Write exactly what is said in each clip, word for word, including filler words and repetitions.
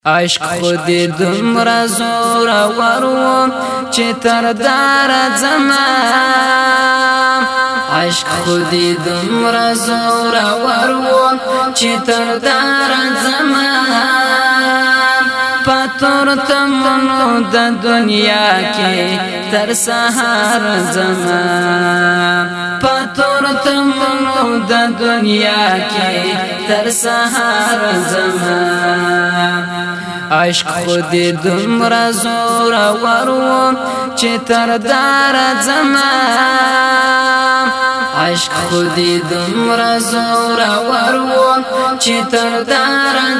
عشق خودی دمرا زورا ورو چه تر دارد زمان عشق خودی دمرا زورا ورو چه تر دارد زمان پاتور تمنو د دنیا کی تر سحر زمان پاتور تمنو د دنیا کی تر سحر زمان عشق خودی دمرا زورا ورو چه تر دارد زمان عشق خودی دمرا زورا ورو چه تر دارد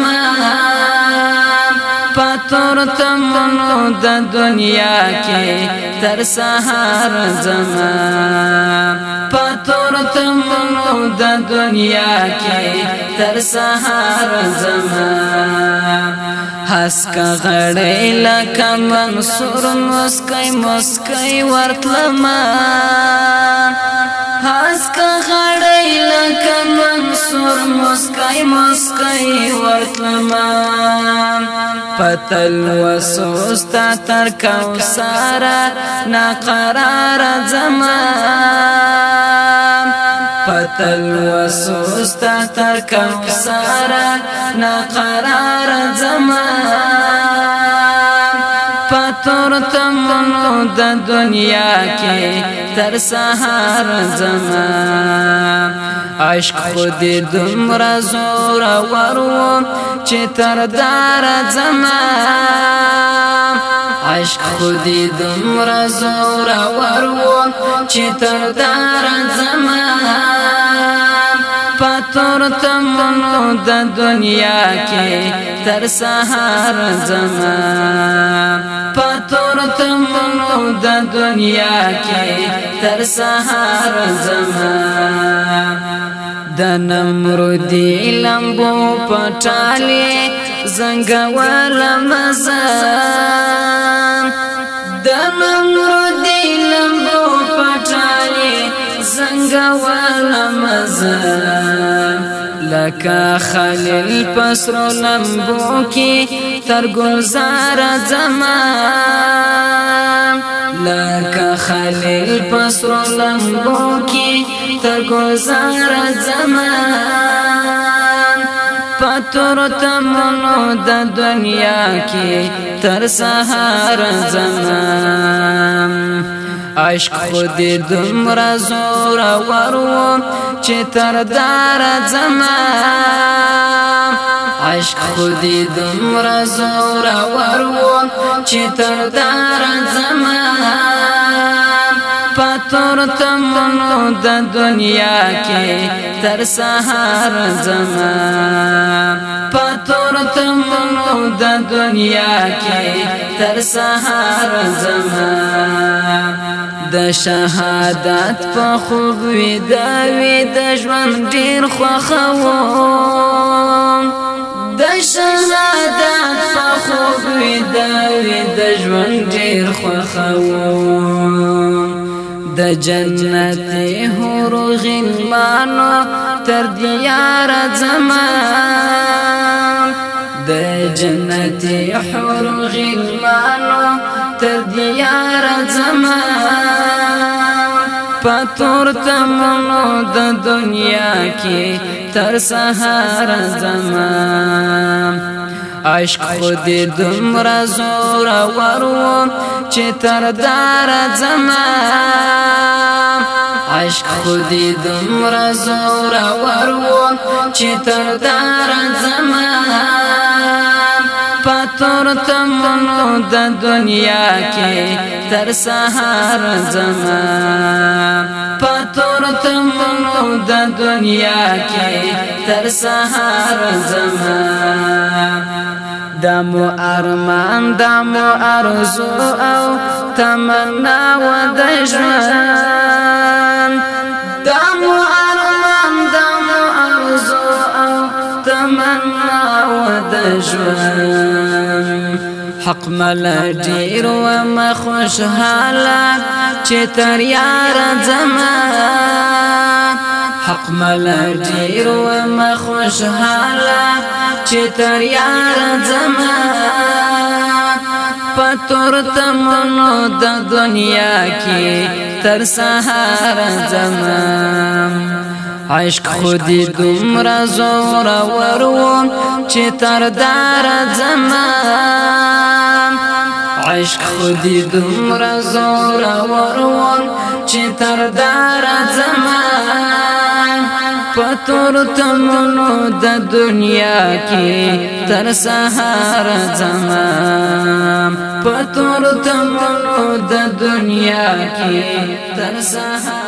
زمان پاتور تمنو د دنیا کی تر سحر زمان پاتور تمنو د دنیا کی تر سحر زمان حسکا غړې لکه منصور مسکای مسکای ورتلما حسکا غړې لکه منصور مسکای مسکای ورتلما پتل وسوستا تر کوثر ناقرار زمان پتل وسوستا تر کوثر ناقرار زمان پاتور تمنو د دنیا کی تر سحر زمان عشق خودی دمرا زورا ورو چه تر دارد زمان عشق خودی دمرا زورا ورو چه تر دارد زمان پاتور تمنو د دنیا کی تر سحر زمان پاتور تمنو د دنیا کی تر سحر زمان د نمرودی لمبو پټالی زنګول مزان د نمرودی لمبو پټالی زنګول مزان لکه خلیل پسرو لمبو کی تر گلزار زمان لکه خلیل پسرو لمبو کی تر گلزار زمان پاتور تمنو د دنیا کی تر سحر زمان عشق خودی دمرا زورا ورو چه تر دارد زمان عشق خودی دمرا زورا ورو چه تر دارد زمان پاتور تمنو د دنیا کی تر سحر زمان پاتور تمنو د دنیا کی تر سحر زمان د شهادت په خوب ودا وی د ژوند ډیر خوښوم د شهادت په خوب ودا وی د ژوند ډیر خوښوم د جنت حور غلمانو تر دیار زمان د جنت حور غلمانو تر دیار زمان پاتور تمنو د دنیا کی تر سحر زمان عشق خودی دمرا زورا ورو چه تر دارد زمان عشق خودی دمرا زورا ورو چه تر دارد زمان پاتور تمنو د دنیا کی تر سحر زمان پاتور تمنو د دنیا کی تر سحر زمان دمو ارمان دمو ارزو او تمنا و د ژوند دمو ارمان دمو ارزو او تمنا و د ژوند حق مل ډیر و ما خوشحاله چې تر یار زمان حق مل ډیر و ما خوشحاله چې تر یار زمان پتور تمنو د دنیا کې تر سهار زمان عشق خودی دومره زور ورو چې تر دار زمان عشق خودی دومره زور ورو چې تر دار زمان پتور تمنو د دنیا کې تر سهار زمان پتور تمنو د دنیا کې تر سهار